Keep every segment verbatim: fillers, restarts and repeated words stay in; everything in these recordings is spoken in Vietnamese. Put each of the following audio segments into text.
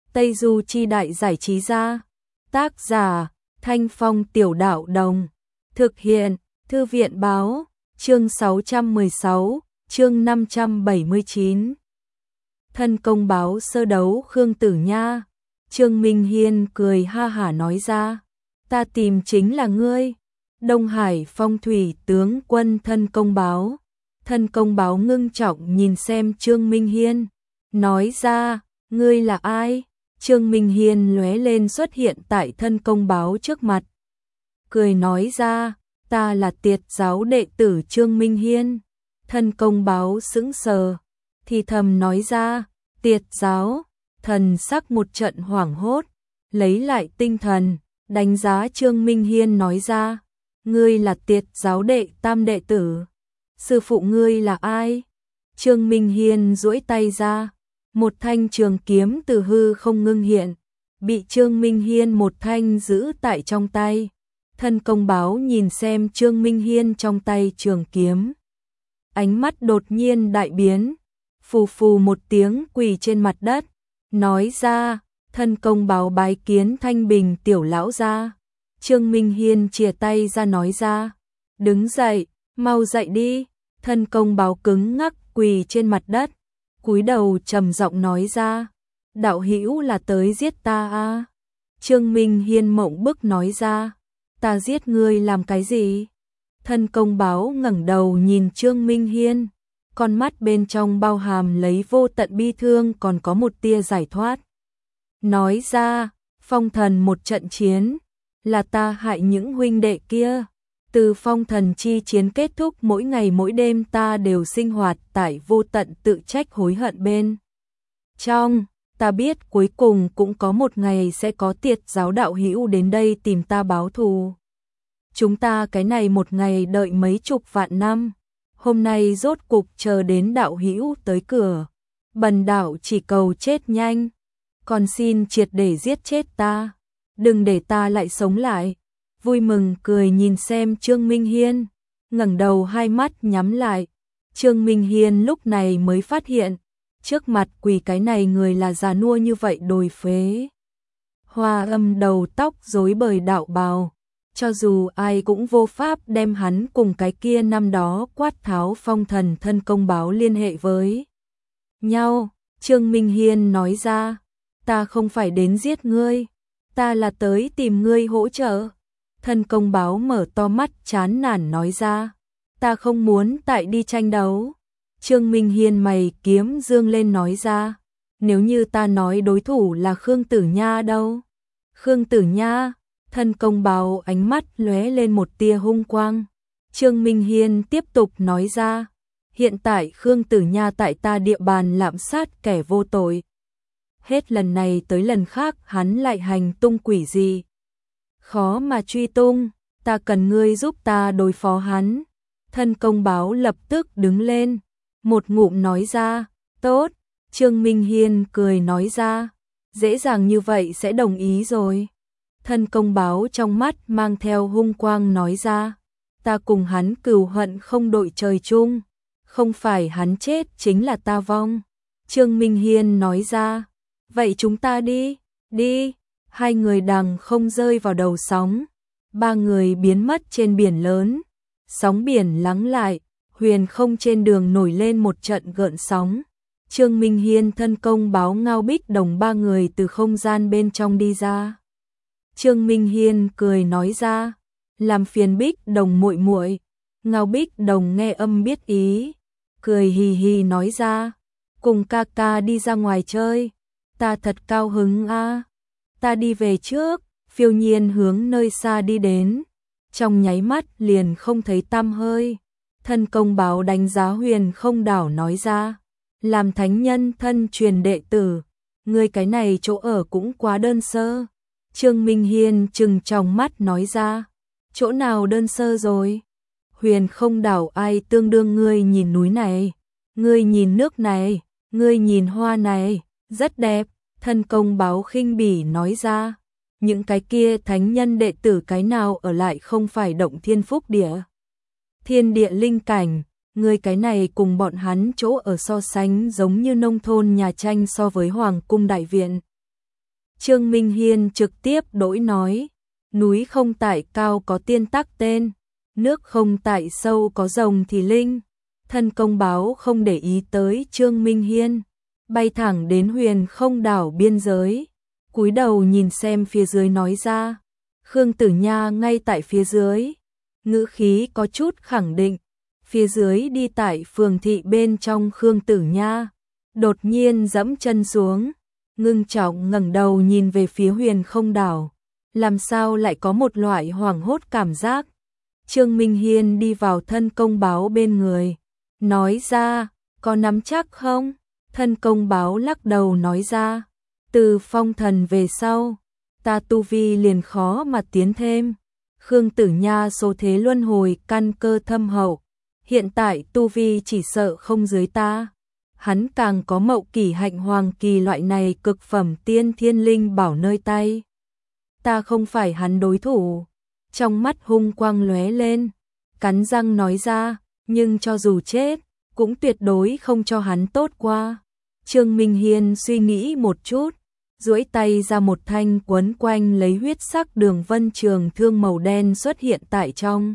Tây Du Chi Đại Giải Trí Gia. Tác giả Thanh Phong Tiểu Đạo Đồng. Thực hiện Thư viện Báo. Chương sáu trăm mười sáu, chương năm trăm bảy mươi chín. Thân công báo sơ đấu Khương Tử Nha. Trương Minh Hiên cười ha hả nói ra, ta tìm chính là ngươi, Đông Hải Phong Thủy tướng quân thân công báo. Thân công báo ngưng trọng nhìn xem Trương Minh Hiên, nói ra, ngươi là ai? Trương Minh Hiên lóe lên xuất hiện tại thân công báo trước mặt, cười nói ra, ta là Tiệt giáo đệ tử Trương Minh Hiên. Thân công báo sững sờ, thì thầm nói ra, Tiệt giáo. Thần sắc một trận hoảng hốt, lấy lại tinh thần, đánh giá Trương Minh Hiên nói ra, ngươi là Tiệt giáo đệ tam đệ tử, sư phụ ngươi là ai? Trương Minh Hiên duỗi tay ra, một thanh trường kiếm từ hư không ngưng hiện, bị Trương Minh Hiên một thanh giữ tại trong tay. Thân công báo nhìn xem Trương Minh Hiên trong tay trường kiếm, ánh mắt đột nhiên đại biến, phù phù một tiếng quỳ trên mặt đất, nói ra, thân công báo bái kiến Thanh Bình tiểu lão gia. Trương Minh Hiên chìa tay ra nói ra, đứng dậy, mau dậy đi. Thân công báo cứng ngắc quỳ trên mặt đất, cúi đầu trầm giọng nói ra, đạo hữu là tới giết ta à? Trương Minh Hiên mộng bức nói ra, ta giết ngươi làm cái gì? Thân công báo ngẩng đầu nhìn Trương Minh Hiên, con mắt bên trong bao hàm lấy vô tận bi thương còn có một tia giải thoát. Nói ra, phong thần một trận chiến, là ta hại những huynh đệ kia. Từ phong thần chi chiến kết thúc mỗi ngày mỗi đêm ta đều sinh hoạt tại vô tận tự trách hối hận bên trong. Ta biết cuối cùng cũng có một ngày sẽ có Tiệt giáo đạo hữu đến đây tìm ta báo thù. Chúng ta cái này một ngày đợi mấy chục vạn năm. Hôm nay rốt cục chờ đến đạo hữu tới cửa. Bần đạo chỉ cầu chết nhanh, còn xin triệt để giết chết ta, đừng để ta lại sống lại. Vui mừng cười nhìn xem Trương Minh Hiên, ngẩng đầu hai mắt nhắm lại. Trương Minh Hiên lúc này mới phát hiện, trước mặt quỳ cái này người là già nua như vậy đồi phế. Hoa âm đầu tóc rối bời đạo bào, cho dù ai cũng vô pháp đem hắn cùng cái kia năm đó quát tháo phong thần thân công báo liên hệ với nhau. Trương Minh Hiên nói ra, ta không phải đến giết ngươi, ta là tới tìm ngươi hỗ trợ. Thân công báo mở to mắt chán nản nói ra, ta không muốn tại đi tranh đấu. Trương Minh Hiên mày kiếm dương lên nói ra, nếu như ta nói đối thủ là Khương Tử Nha đâu? Khương Tử Nha. Thân công báo ánh mắt lóe lên một tia hung quang. Trương Minh Hiên tiếp tục nói ra, hiện tại Khương Tử Nha tại ta địa bàn lạm sát kẻ vô tội. Hết lần này tới lần khác hắn lại hành tung quỷ gì. Khó mà truy tung, ta cần ngươi giúp ta đối phó hắn. Thân công báo lập tức đứng lên, một ngụm nói ra, tốt. Trương Minh Hiên cười nói ra, dễ dàng như vậy sẽ đồng ý rồi. Thân công báo trong mắt mang theo hung quang nói ra, ta cùng hắn cừu hận không đội trời chung, không phải hắn chết chính là ta vong. Trương Minh Hiên nói ra, vậy chúng ta đi, đi. Hai người đằng không rơi vào đầu sóng, ba người biến mất trên biển lớn, sóng biển lắng lại, huyền không trên đường nổi lên một trận gợn sóng. Trương Minh Hiên thân công báo Ngao Bích Đồng ba người từ không gian bên trong đi ra. Trương Minh Hiên cười nói ra, làm phiền Bích Đồng muội muội. Ngao Bích Đồng nghe âm biết ý, cười hì hì nói ra, cùng ca ca đi ra ngoài chơi, ta thật cao hứng a. Ta đi về trước. Phiêu Nhiên hướng nơi xa đi đến, trong nháy mắt liền không thấy tăm hơi. Thân công báo đánh giá huyền không đảo nói ra, làm thánh nhân thân truyền đệ tử, ngươi cái này chỗ ở cũng quá đơn sơ. Trương Minh Hiên trừng tròng mắt nói ra, chỗ nào đơn sơ rồi? Huyền không đảo ai tương đương ngươi nhìn núi này, ngươi nhìn nước này, ngươi nhìn hoa này, rất đẹp. Thân công báo khinh bỉ nói ra, những cái kia thánh nhân đệ tử cái nào ở lại không phải động thiên phúc địa. Thiên địa linh cảnh, ngươi cái này cùng bọn hắn chỗ ở so sánh giống như nông thôn nhà tranh so với hoàng cung đại viện. Trương Minh Hiên trực tiếp đổi nói, núi không tại cao có tiên tắc tên, nước không tại sâu có rồng thì linh. Thân công báo không để ý tới Trương Minh Hiên, bay thẳng đến Huyền Không đảo biên giới, cúi đầu nhìn xem phía dưới nói ra, Khương Tử Nha ngay tại phía dưới, ngữ khí có chút khẳng định. Phía dưới đi tại phường thị bên trong Khương Tử Nha, đột nhiên giẫm chân xuống, ngưng trọng ngẩng đầu nhìn về phía Huyền Không đảo, làm sao lại có một loại hoảng hốt cảm giác. Trương Minh Hiên đi vào thân công báo bên người, nói ra, có nắm chắc không? Thân công báo lắc đầu nói ra, từ phong thần về sau, ta tu vi liền khó mà tiến thêm. Khương Tử Nha số thế luân hồi căn cơ thâm hậu, hiện tại tu vi chỉ sợ không dưới ta. Hắn càng có mậu kỷ hạnh hoàng kỳ loại này cực phẩm tiên thiên linh bảo nơi tay. Ta không phải hắn đối thủ. Trong mắt hung quang lóe lên, cắn răng nói ra, nhưng cho dù chết, cũng tuyệt đối không cho hắn tốt qua. Trương Minh Hiên suy nghĩ một chút, duỗi tay ra một thanh quấn quanh lấy huyết sắc đường vân trường thương màu đen xuất hiện tại trong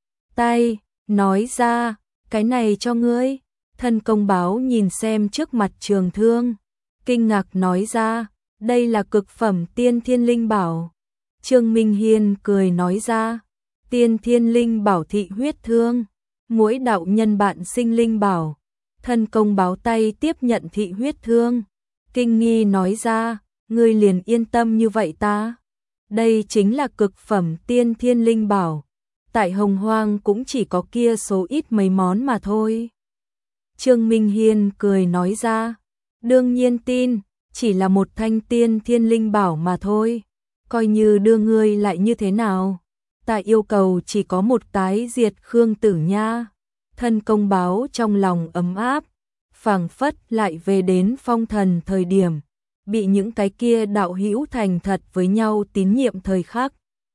tay, nói ra, cái này cho ngươi. Thân công báo nhìn xem trước mặt trường thương, kinh ngạc nói ra, đây là cực phẩm tiên thiên linh bảo. Trương Minh Hiên cười nói ra, tiên thiên linh bảo thị huyết thương, mỗi đạo nhân bạn sinh linh bảo. Thân công báo tay tiếp nhận thị huyết thương, kinh nghi nói ra, ngươi liền yên tâm như vậy ta. Đây chính là cực phẩm tiên thiên linh bảo, tại Hồng Hoang cũng chỉ có kia số ít mấy món mà thôi. Trương Minh Hiên cười nói ra, đương nhiên tin, chỉ là một thanh tiên thiên linh bảo mà thôi, coi như đưa ngươi lại như thế nào. Ta yêu cầu chỉ có một tái diệt Khương Tử Nha. Thân công báo trong lòng ấm áp, phảng phất lại về đến phong thần thời điểm, bị những cái kia đạo hữu thành thật với nhau tín nhiệm thời khắc.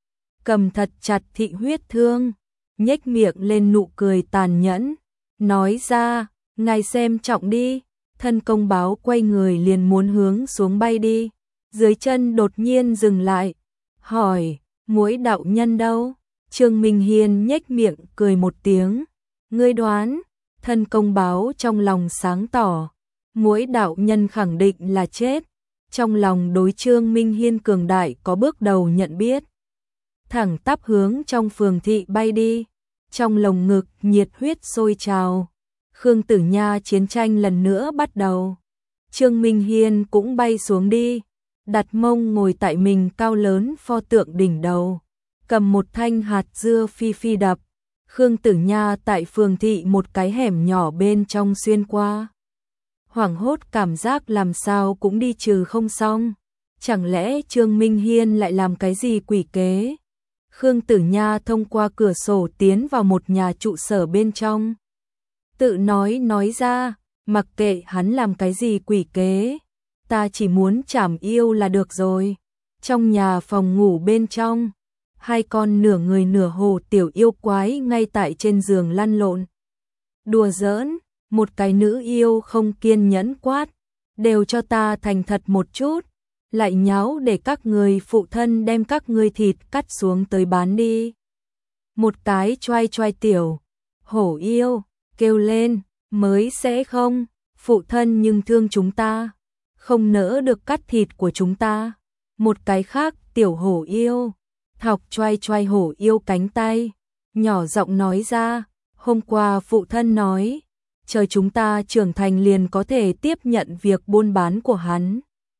Cầm thật chặt thị huyết thương, nhếch miệng lên nụ cười tàn nhẫn, nói ra, ngài xem trọng đi. Thân công báo quay người liền muốn hướng xuống bay đi, dưới chân đột nhiên dừng lại, hỏi, muỗi đạo nhân đâu? Trương Minh Hiên nhếch miệng cười một tiếng, ngươi đoán. Thân công báo trong lòng sáng tỏ, muỗi đạo nhân khẳng định là chết, trong lòng đối Trương Minh Hiên cường đại có bước đầu nhận biết. Thẳng tắp hướng trong phường thị bay đi, trong lồng ngực nhiệt huyết sôi trào. Khương Tử Nha chiến tranh lần nữa bắt đầu. Trương Minh Hiên cũng bay xuống đi, đặt mông ngồi tại mình cao lớn pho tượng đỉnh đầu, cầm một thanh hạt dưa phi phi đập. Khương Tử Nha tại phường thị một cái hẻm nhỏ bên trong xuyên qua. Hoảng hốt cảm giác làm sao cũng đi trừ không xong. Chẳng lẽ Trương Minh Hiên lại làm cái gì quỷ kế? Khương Tử Nha thông qua cửa sổ tiến vào một nhà trụ sở bên trong. Tự nói nói ra, mặc kệ hắn làm cái gì quỷ kế, ta chỉ muốn trảm yêu là được rồi. Trong nhà phòng ngủ bên trong, hai con nửa người nửa hồ tiểu yêu quái ngay tại trên giường lăn lộn. Đùa giỡn, một cái nữ yêu không kiên nhẫn quát, đều cho ta thành thật một chút, lại nháo để các người phụ thân đem các ngươi thịt cắt xuống tới bán đi. Một cái choai choai tiểu hổ yêu kêu lên, mới sẽ không, phụ thân nhưng thương chúng ta, không nỡ được cắt thịt của chúng ta. Một cái khác tiểu hổ yêu thọc choai choai hổ yêu cánh tay, nhỏ giọng nói ra, hôm qua phụ thân nói, chờ chúng ta trưởng thành liền có thể tiếp nhận việc buôn bán của hắn.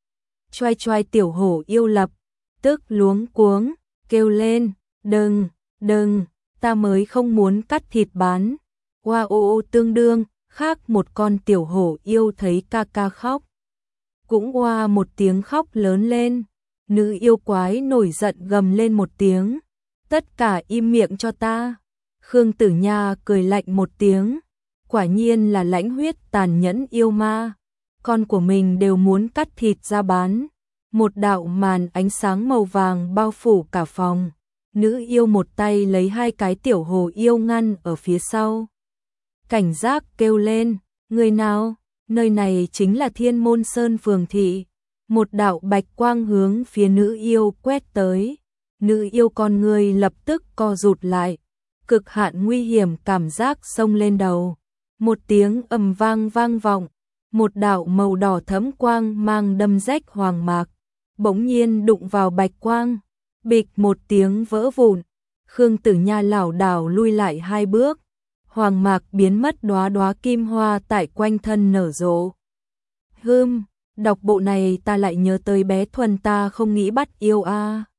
Choai choai tiểu hổ yêu lập tức luống cuống, kêu lên, đừng, đừng, ta mới không muốn cắt thịt bán. Oa ô ô tương đương, khác một con tiểu hổ yêu thấy ca ca khóc, cũng oa một tiếng khóc lớn lên. Nữ yêu quái nổi giận gầm lên một tiếng, tất cả im miệng cho ta. Khương Tử Nha cười lạnh một tiếng, quả nhiên là lãnh huyết tàn nhẫn yêu ma, con của mình đều muốn cắt thịt ra bán. Một đạo màn ánh sáng màu vàng bao phủ cả phòng, nữ yêu một tay lấy hai cái tiểu hồ yêu ngăn ở phía sau. Cảnh giác kêu lên, người nào? Nơi này chính là Thiên Môn Sơn phường thị. một đạo bạch quang hướng phía nữ yêu quét tới. Nữ yêu con người lập tức co rụt lại, cực hạn nguy hiểm cảm giác xông lên đầu. Một tiếng ầm vang vang vọng, một đạo màu đỏ thẫm quang mang đâm rách hoàng mạc, bỗng nhiên đụng vào bạch quang, bịch một tiếng vỡ vụn. Khương Tử Nha lảo đảo lui lại hai bước, hoàng mạc biến mất, đóa đóa kim hoa tại quanh thân nở rộ. Hừm, đọc bộ này ta lại nhớ tới bé Thuần, ta không nghĩ bắt yêu a. À.